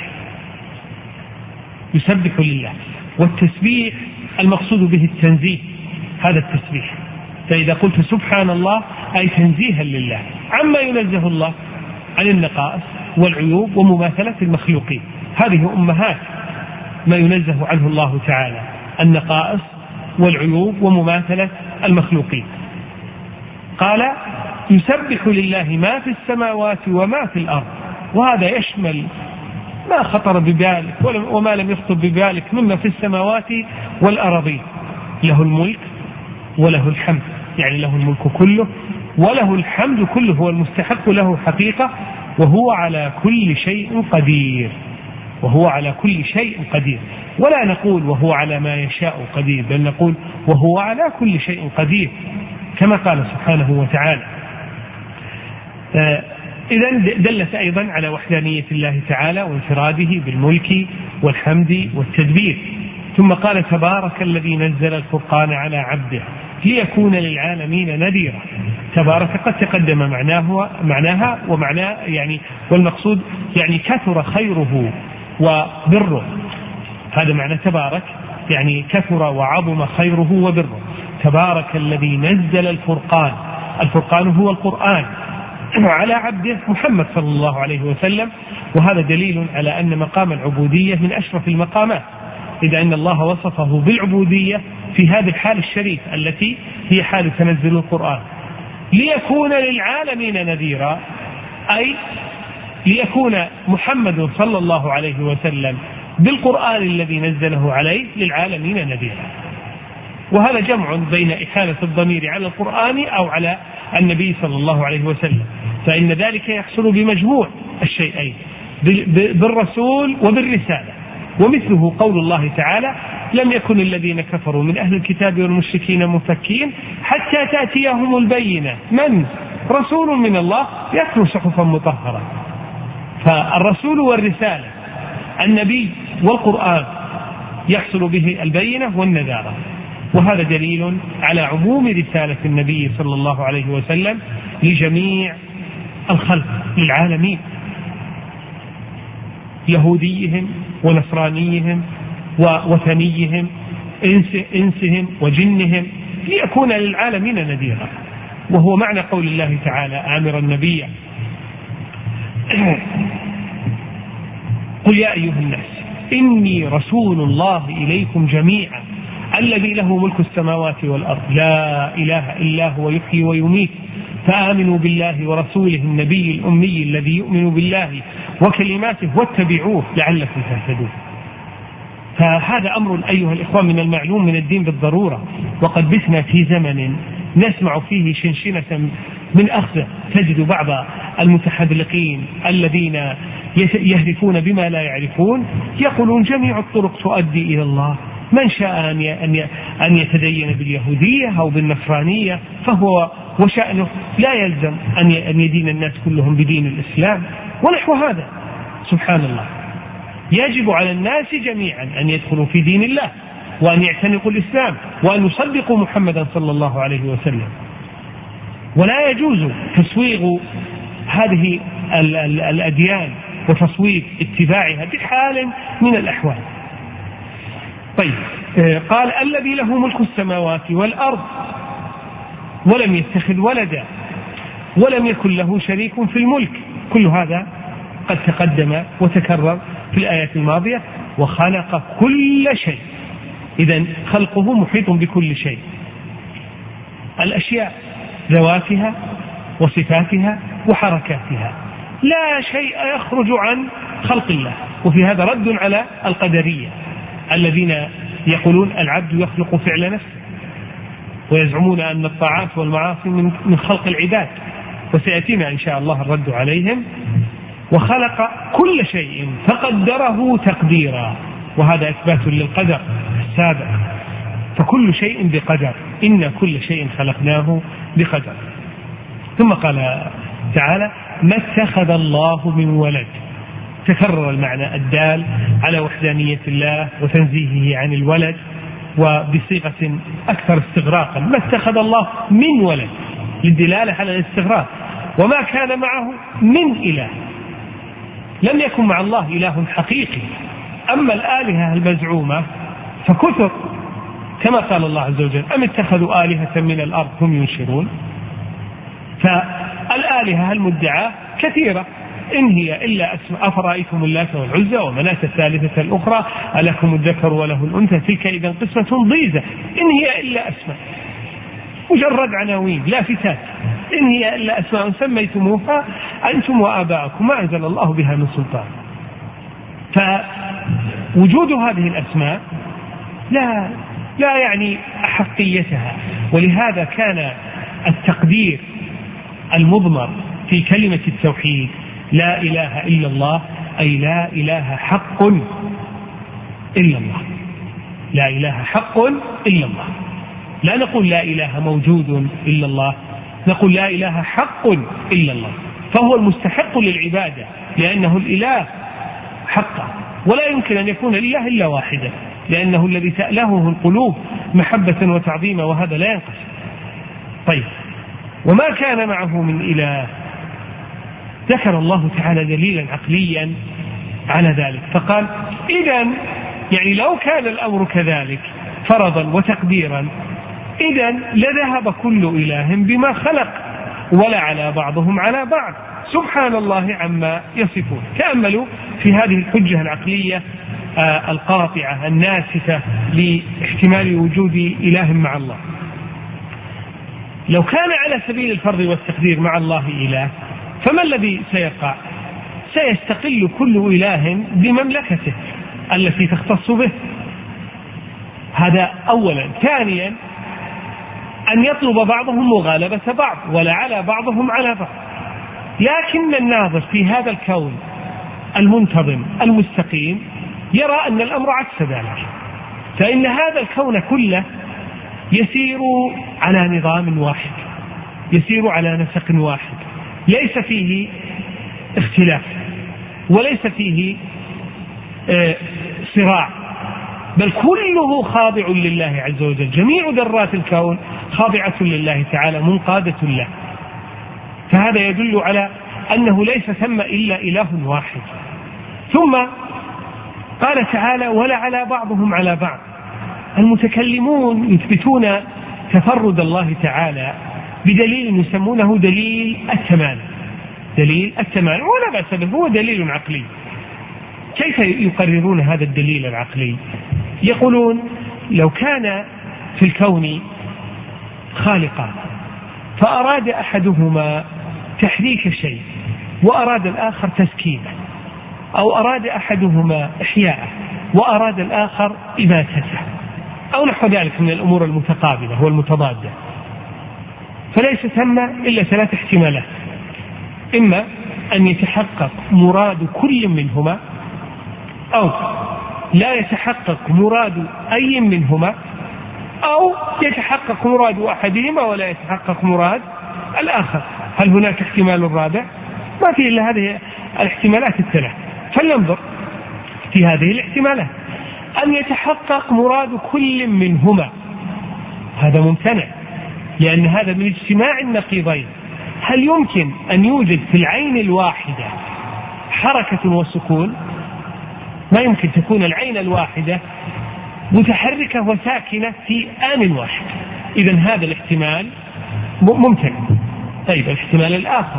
يسبح لله، والتسبيح المقصود به التنزيه، هذا التسبيح. فإذا قلت سبحان الله أي تنزيها لله عما ينزه الله عن النقائص والعيوب ومماثلة المخلوقين، هذه أمهات ما ينزه عنه الله تعالى، النقائص والعيوب ومماثلة المخلوقين. قال يسبح لله ما في السماوات وما في الأرض، وهذا يشمل ما خطر ببالك وما لم يخطر ببالك مما في السماوات والأرضين. له الملك وله الحمد، يعني له الملك كله وله الحمد كله، هو المستحق له حقيقة، وهو على كل شيء قدير، وهو على كل شيء قدير. ولا نقول وهو على ما يشاء قدير، بل نقول وهو على كل شيء قدير كما قال سبحانه وتعالى. إذن دلت أيضا على وحدانية الله تعالى وانفراده بالملك والحمد والتدبير. ثم قال تبارك الذي نزل الفرقان على عبده ليكون للعالمين نذيرا. تبارك قد تقدم معناه معناها ومعناه يعني، والمقصود يعني كثر خيره وبره، هذا معنى تبارك، يعني كثر وعظم خيره وبره. تبارك الذي نزل الفرقان، الفرقان هو القرآن، على عبده محمد صلى الله عليه وسلم. وهذا دليل على أن مقام العبودية من أشرف المقامات، إذا أن الله وصفه بالعبودية في هذه الحال الشريف التي هي حال تنزل القرآن. ليكون للعالمين نذيرا، أي ليكون محمد صلى الله عليه وسلم بالقرآن الذي نزله عليه للعالمين نذيرا. وهذا جمع بين إحالة الضمير على القرآن أو على النبي صلى الله عليه وسلم، فإن ذلك يحصل بمجموع الشيئين، بالرسول وبالرسالة. ومثله قول الله تعالى لم يكن الذين كفروا من أهل الكتاب والمشركين منفكين حتى تأتيهم البينة، من رسول من الله يتلو صحفا مطهرة. فالرسول والرسالة، النبي والقرآن يحصل به البينة والنذارة. وهذا دليل على عموم رسالة النبي صلى الله عليه وسلم لجميع الخلق للعالمين، يهوديهم ونصرانيهم ووثنيهم، إنس إنسهم وجنهم، ليكون للعالمين نذيرا. وهو معنى قول الله تعالى آمر النبي قل يا أيها الناس إني رسول الله إليكم جميعا الذي له ملك السماوات والأرض لا إله إلا هو يحيي ويميت فآمنوا بالله ورسوله النبي الأمي الذي يؤمن بالله وكلماته واتبعوه لعلكم تهتدون. فهذا أمر أيها الإخوان من المعلوم من الدين بالضرورة. وقد بثنا في زمن نسمع فيه شنشنة من أخذه، تجد بعض المتحذلقين الذين يهرفون بما لا يعرفون يقولون جميع الطرق تؤدي إلى الله، من شاء أن يتدين باليهودية أو بالنصرانية فهو وشأنه، لا يلزم أن يدين الناس كلهم بدين الإسلام ونحو هذا. سبحان الله، يجب على الناس جميعا أن يدخلوا في دين الله وأن يعتنقوا الإسلام وأن يصدقوا محمدا صلى الله عليه وسلم، ولا يجوز تسويغ هذه الأديان وتصويب اتباعها بحال من الأحوال. طيب، قال الذي له ملك السماوات والأرض ولم يتخذ ولدا ولم يكن له شريك في الملك. كل هذا قد تقدم وتكرر في الآيات الماضية. وخلق كل شيء، إذن خلقه محيط بكل شيء، الأشياء ذواتها وصفاتها وحركاتها، لا شيء يخرج عن خلق الله. وفي هذا رد على القدرية الذين يقولون العبد يخلق فعل نفسه، ويزعمون أن الطاعات والمعاصي من خلق العباد، وسيأتينا إن شاء الله الرد عليهم. وخلق كل شيء فقدره تقديرا، وهذا إثبات للقدر السابق، فكل شيء بقدر، إن كل شيء خلقناه بقدر. ثم قال تعالى ما اتخذ الله من ولد، تكرر المعنى الدال على وحدانية الله وتنزيهه عن الولد، وبصيغة أكثر استغراقا، ما اتخذ الله من ولد للدلالة على الاستغراق. وما كان معه من إله، لم يكن مع الله إله حقيقي. أما الآلهة المزعومة فكثر، كما قال الله عز وجل أم اتخذوا آلهة من الأرض هم ينشرون. فالآلهة المدعاة كثيرة، إن هي إلا أسماء أفرأيتم اللات والعزى ومناة الثالثة الأخرى ألكم الذكر وله الأنثى تلك إذا قسمة ضيزى، إن هي إلا أسماء مجرد عناوين لافتات، إن هي إلا أسماء سميتموها أنتم وآباءكم ما أنزل الله بها من سلطان. فوجود هذه الأسماء لا لا يعني أحقيتها. ولهذا كان التقدير المضمر في كلمة التوحيد لا إله إلا الله، أي لا إله حق إلا الله، لا إله حق إلا الله. لا نقول لا إله موجود إلا الله، نقول لا إله حق إلا الله، فهو المستحق للعبادة لأنه الإله حقا، ولا يمكن أن يكون الإله إلا واحدا لأنه الذي تألهه القلوب محبة وتعظيما، وهذا لا ينقص. طيب، وما كان معه من إله، ذكر الله تعالى دليلا عقليا على ذلك فقال إذن يعني لو كان الأمر كذلك فرضا وتقديرا إذن لذهب كل إله بما خلق ولا على بعضهم على بعض سبحان الله عما يصفون. تأملوا في هذه الحجة العقلية آه القاطعة الناسفة لاحتمال وجود إله مع الله. لو كان على سبيل الفرض والتقدير مع الله إله فما الذي سيقع؟ سيستقل كل إله بمملكته التي تختص به. هذا أولا. ثانيا أن يطلب بعضهم مغالبة بعض ولا على بعضهم على بعض. لكن الناظر في هذا الكون المنتظم المستقيم يرى أن الأمر عكس ذلك، فإن هذا الكون كله يسير على نظام واحد، يسير على نسق واحد، ليس فيه اختلاف وليس فيه اه صراع بل كله خاضع لله عز وجل، جميع ذرات الكون خاضعة لله تعالى منقادة له. فهذا يدل على أنه ليس ثم إلا إله واحد. ثم قال تعالى ولا على بعضهم على بعض. المتكلمون يثبتون تفرد الله تعالى بدليل يسمونه دليل التمام، دليل التمام ولا بأس به، هو دليل عقلي. كيف يقررون هذا الدليل العقلي؟ يقولون لو كان في الكون خالقا فأراد أحدهما تحريك شيء وأراد الآخر تسكينه، أو أراد أحدهما إحياءه وأراد الآخر إماتته، أو نحو ذلك من الأمور المتقابلة والمتضادة، فليس ثم إلا ثلاث احتمالات: إما أن يتحقق مراد كل منهما، أو لا يتحقق مراد أي منهما، أو يتحقق مراد أحدهما ولا يتحقق مراد الآخر. هل هناك احتمال رابع؟ ما في إلا هذه الاحتمالات الثلاث. فلننظر في هذه الاحتمالات. أن يتحقق مراد كل منهما هذا ممتنع، لأن هذا من اجتماع النقيضين. هل يمكن أن يوجد في العين الواحدة حركة وسكون؟ ما يمكن تكون العين الواحدة متحركة وساكنة في آن واحد. إذن هذا الاحتمال ممتنع. طيب الاحتمال الآخر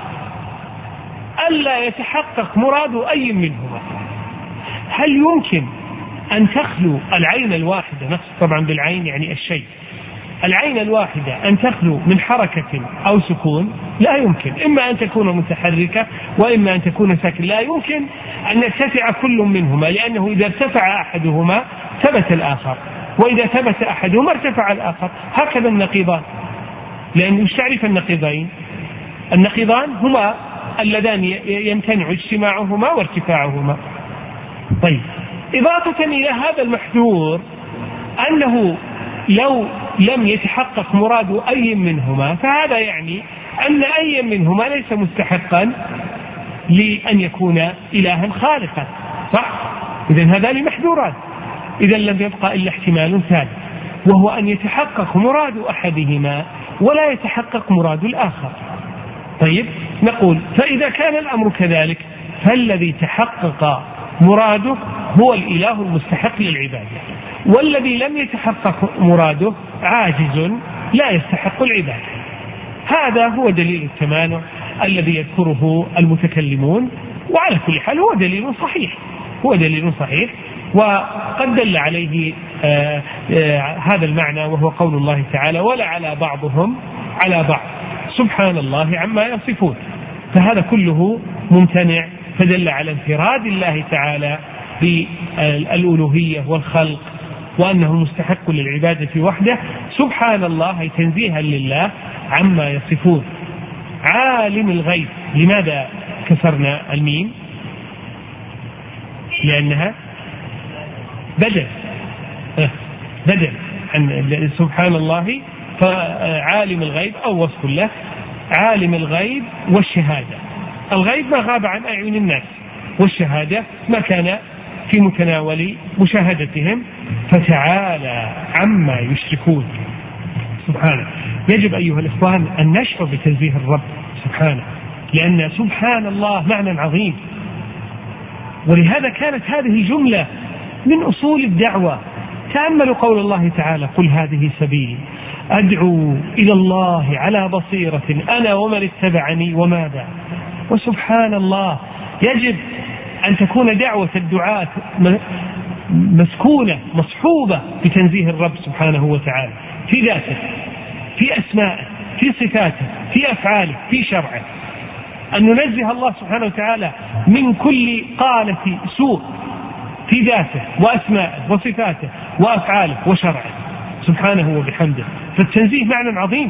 ألا يتحقق مراد أي منهما. هل يمكن أن تخلو العين الواحدة، نقصد طبعا بالعين يعني الشيء، العين الواحدة أن تخلو من حركة أو سكون؟ لا يمكن. إما أن تكون متحركة وإما أن تكون ساكنة. لا يمكن أن يرتفع كل منهما، لأنه إذا ارتفع أحدهما ثبت الآخر، وإذا ثبت أحدهما ارتفع الآخر. هكذا النقيضان. لأن مش تعرف النقيضين؟ النقيضان هما اللذان يمتنع اجتماعهما وارتفاعهما. طيب إضافة إلى هذا المحذور أنه لو لم يتحقق مراد أي منهما فهذا يعني أن أي منهما ليس مستحقا لأن يكون إلها خالقا، صح؟ إذن هذان محذوران. إذن لم يبقى إلا احتمال ثالث، وهو أن يتحقق مراد أحدهما ولا يتحقق مراد الآخر. طيب نقول فإذا كان الأمر كذلك فالذي تحقق مراده هو الإله المستحق للعبادة، والذي لم يتحقق مراده عاجز لا يستحق العبادة. هذا هو دليل التمانع الذي يذكره المتكلمون، وعلى كل حال هو دليل صحيح، هو دليل صحيح وقد دل عليه آآ آآ هذا المعنى، وهو قول الله تعالى ولا على بعضهم على بعض سبحان الله عما يصفون. فهذا كله ممتنع، فدل على انفراد الله تعالى بالألوهية والخلق، وأنه مستحق للعبادة وحده سبحان الله، تنزيها لله عما يصفون. عالم الغيب، لماذا كسرنا الميم؟ لأنها بدل بدل عن سبحان الله، فعالم الغيب أو وصف له، عالم الغيب والشهادة. الغيب ما غاب عن أعين الناس، والشهادة ما كان في متناول مشاهدتهم، فتعالى عما يشركون سبحانه. يجب أيها الإخوان أن نشعر بتنزيه الرب سبحانه، لأن سبحان الله معنى عظيم. ولهذا كانت هذه الجملة من أصول الدعوة. تأملوا قول الله تعالى قل هذه سبيلي أدعو إلى الله على بصيرة أنا ومن اتبعني وماذا. وسبحان الله يجب أن تكون دعوة الدعاة مسكونة مصحوبة بتنزيه الرب سبحانه وتعالى في ذاته، في أسمائه، في صفاته، في أفعاله، في شرعه. أن ننزه الله سبحانه وتعالى من كل قالة سوء في ذاته وأسمائه وصفاته وأفعاله وشرعه سبحانه وبحمده. فالتنزيه معنى عظيم.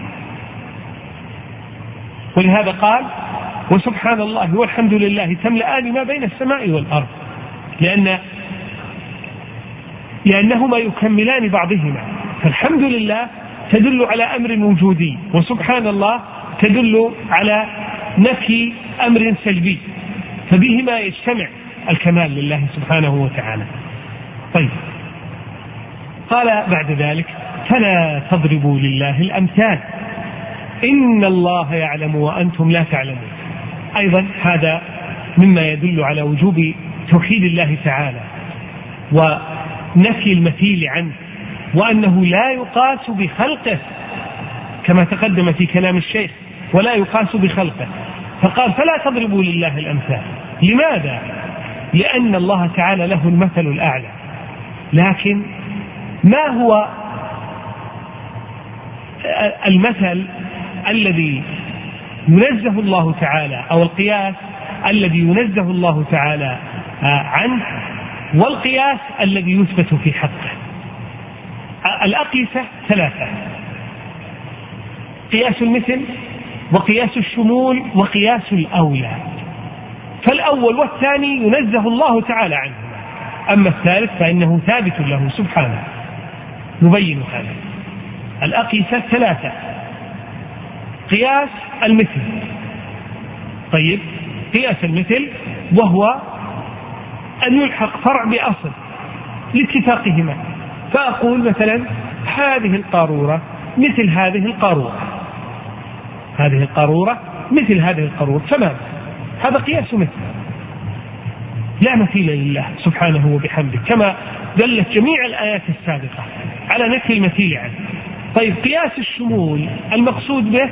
ولهذا قال وسبحان الله والحمد لله تملأان ما بين السماء والأرض، لأن لأنهما يكملان بعضهما. فالحمد لله تدل على أمر وجودي، وسبحان الله تدل على نفي أمر سلبي، فبهما يجتمع الكمال لله سبحانه وتعالى. طيب قال بعد ذلك فلا تضربوا لله الأمثال إن الله يعلم وأنتم لا تعلمون. أيضا هذا مما يدل على وجوب توحيد الله تعالى ونفي المثيل عنه، وأنه لا يقاس بخلقه كما تقدم في كلام الشيخ، ولا يقاس بخلقه. فقال فلا تضربوا لله الأمثال. لماذا؟ لأن الله تعالى له المثل الأعلى، لكن ما هو المثل الذي ينزه الله تعالى أو القياس الذي ينزه الله تعالى عنه والقياس الذي يثبت في حقه؟ الأقيسة ثلاثة: قياس المثل وقياس الشمول وقياس الأولى. فالأول والثاني ينزه الله تعالى عنه، أما الثالث فإنه ثابت له سبحانه. نبين هذا. الأقيسة ثلاثة: قياس المثل. طيب، قياس المثل وهو أن يلحق فرع بأصل لاتفاقهما، فأقول مثلا هذه القارورة مثل هذه القارورة، هذه القارورة مثل هذه القارورة، تمام، هذا قياس مثل لا مثيل لله سبحانه وبحمده، كما دلت جميع الآيات السابقة على نفي المثيل عنه. طيب، قياس الشمول المقصود به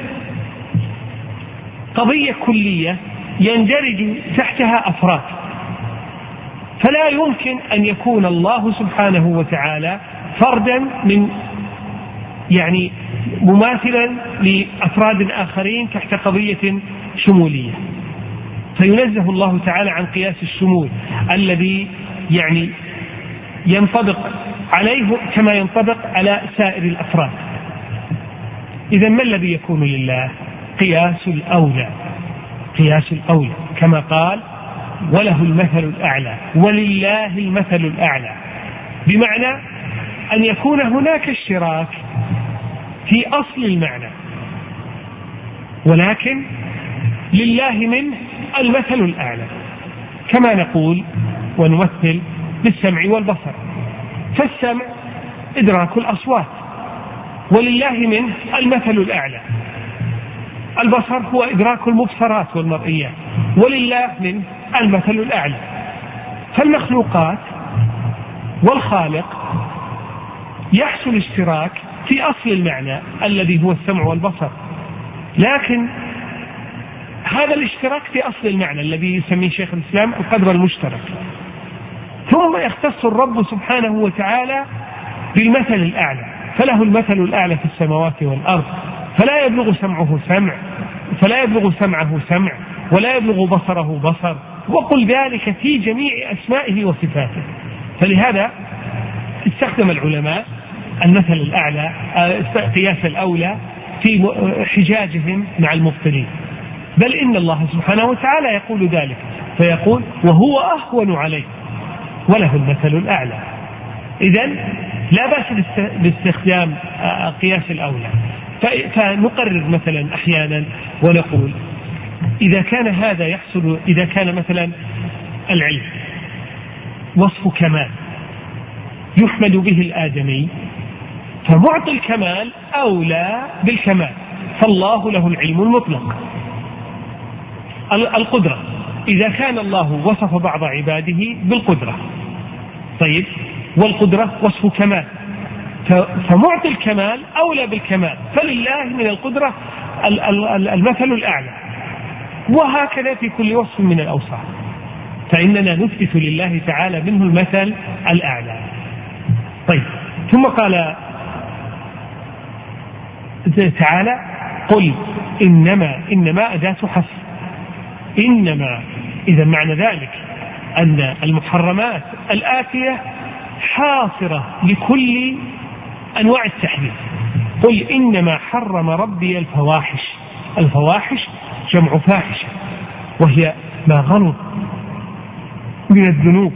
قضية كلية يندرج تحتها أفراد، فلا يمكن أن يكون الله سبحانه وتعالى فردا من يعني مماثلا لأفراد آخرين تحت قضية شمولية، فينزه الله تعالى عن قياس الشمول الذي يعني ينطبق عليه كما ينطبق على سائر الأفراد. إذن ما الذي يكون لله؟ قياس الأولى، قياس الأولى كما قال وله المثل الأعلى، ولله المثل الأعلى، بمعنى أن يكون هناك اشتراك في أصل المعنى، ولكن لله منه المثل الأعلى، كما نقول ونمثل بالسمع والبصر، فالسمع إدراك الأصوات، ولله منه المثل الأعلى. البصر هو إدراك المبصرات والمرئيات، ولله منه المثل الأعلى. فالمخلوقات والخالق يحصل اشتراك في أصل المعنى الذي هو السمع والبصر، لكن هذا الاشتراك في أصل المعنى الذي يسميه شيخ الإسلام القدر المشترك، ثم يختص الرب سبحانه وتعالى بالمثل الأعلى، فله المثل الأعلى في السماوات والأرض، فلا يبلغ سمعه سمع فلا يبلغ سمعه سمع ولا يبلغ بصره بصر، وقل ذلك في جميع أسمائه وصفاته. فلهذا استخدم العلماء المثل الأعلى قياس الأولى في حجاجهم مع المبطلين، بل إن الله سبحانه وتعالى يقول ذلك، فيقول وهو أهون عليه وله المثل الأعلى. إذن لا بأس باستخدام قياس الأولى. فنقرر مثلا أحيانا ونقول إذا كان هذا يحصل، إذا كان مثلا العلم وصف كمال يحمد به الآدمي، فمعطي الكمال أولى بالكمال، فالله له العلم المطلق. القدرة إذا كان الله وصف بعض عباده بالقدرة، طيب، والقدرة وصف كمال، فمعطي الكمال أولى بالكمال، فلله من القدرة المثل الأعلى، وهكذا في كل وصف من الأوصاف، فإننا نثبت لله تعالى منه المثل الأعلى. طيب، ثم قال تعالى قل إنما، إنما أداة حصر، إنما، إذا معنى ذلك أن المحرمات الآتية حاصرة لكل أنواع التحريم. قل إنما حرم ربي الفواحش، الفواحش جمع فاحشة، وهي ما غلظ من الذنوب،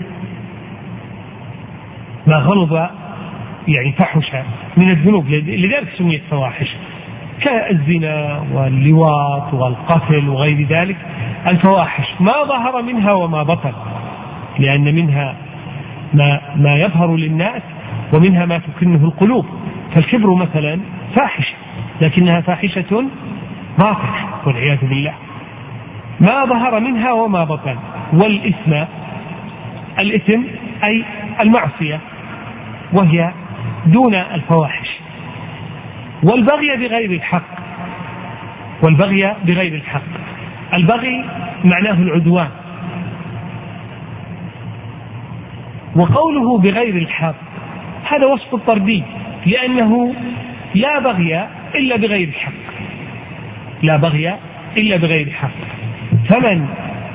ما غلظ يعني فحش من الذنوب، لذلك سميت فواحش، كالزنا واللواط والقتل وغير ذلك. الفواحش ما ظهر منها وما بطن، لأن منها ما, ما يظهر للناس ومنها ما تكنه القلوب. فالكبر مثلا فاحشة، لكنها فاحشة باطنة والعياذ بالله، ما ظهر منها وما بطن. والإثم، الإثم أي المعصية وهي دون الفواحش. والبغي بغير الحق، والبغي بغير الحق، البغي معناه العدوان. وقوله بغير الحق هذا وصف الطردي، لأنه لا بغي إلا بغير الحق، لا بغي إلا بغير الحق. فمن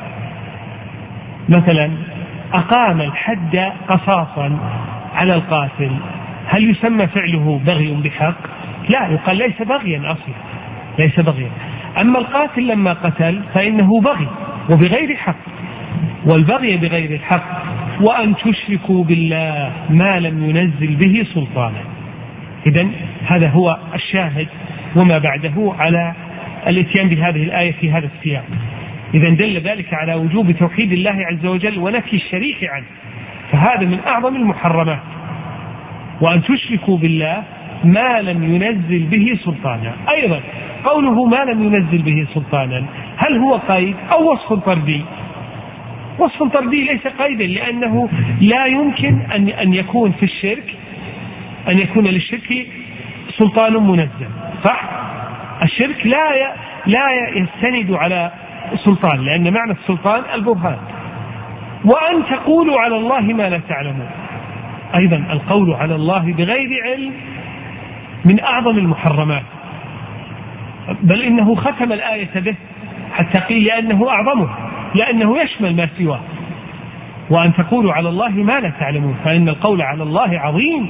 مثلا أقام الحد قصاصا على القاتل هل يسمى فعله بغي بحق؟ لا، يقال ليس بغيا أصلا، ليس بغيا. أما القاتل لما قتل فإنه بغي وبغير حق. والبغي بغير الحق وأن تشركوا بالله ما لم ينزل به سلطانا. إذن هذا هو الشاهد وما بعده على الاتيان بهذه الآية في هذا السياق. إذن دل ذلك على وجوب توحيد الله عز وجل ونفي الشريك عنه، فهذا من أعظم المحرمات. وأن تشركوا بالله ما لم ينزل به سلطانا. أيضا قوله ما لم ينزل به سلطانا هل هو قيد أو وصف طردي؟ وصف طردي ليس قيدا، لأنه لا يمكن أن أن يكون في الشرك أن يكون للشرك سلطان منزل، صح؟ الشرك لا لا يستند على سلطان، لأن معنى السلطان البرهان. وأن تقولوا على الله ما لا تعلمون، أيضا القول على الله بغير علم من أعظم المحرمات، بل إنه ختم الآية به حتى قيل لأنه أعظمه، لأنه يشمل ما سواه. وأن تقولوا على الله ما لا تعلمون، فإن القول على الله عظيم.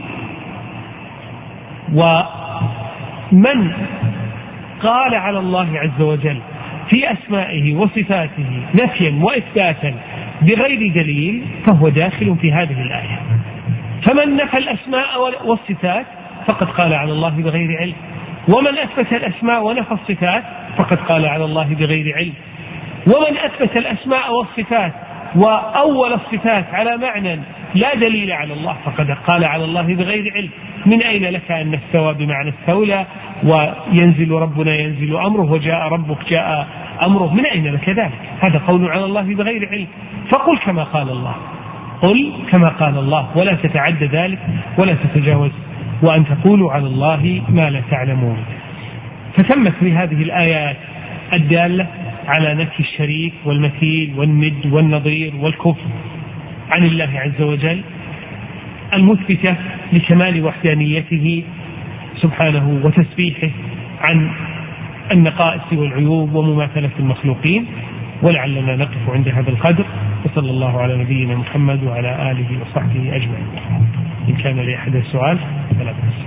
ومن قال على الله عز وجل في أسمائه وصفاته نفيا وإثباتا بغير دليل فهو داخل في هذه الآية. فمن نفى الأسماء والصفات فقد قال على الله بغير علم، ومن أثبت الأسماء ونفى الصفات فقد قال على الله بغير علم. ومن أثبت الأسماء والصفات وأول الصفات على معنى لا دليل على الله فقد قال على الله بغير علم. من أين لك أن استوى بمعنى استولى، وينزل ربنا ينزل أمره، وجاء ربك جاء أمره، من أين لك ذلك؟ هذا قول على الله بغير علم. فقل كما قال الله، قل كما قال الله، ولا تتعدى ذلك ولا تتجاوز. وأن تقولوا على الله ما لا تعلمون. فتمت في هذه الآيات الدالة على نفي الشريك والمثيل والند والنظير والكفر عن الله عز وجل، المثبتة لكمال وحدانيته سبحانه وتسبيحه عن النقائص والعيوب ومماثلة المخلوقين. ولعلنا نقف عند هذا القدر، وصلى الله على نبينا محمد وعلى آله وصحبه أجمعين. إن كان لأحد السؤال فلا بأس.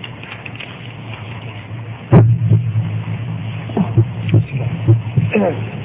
Thank you.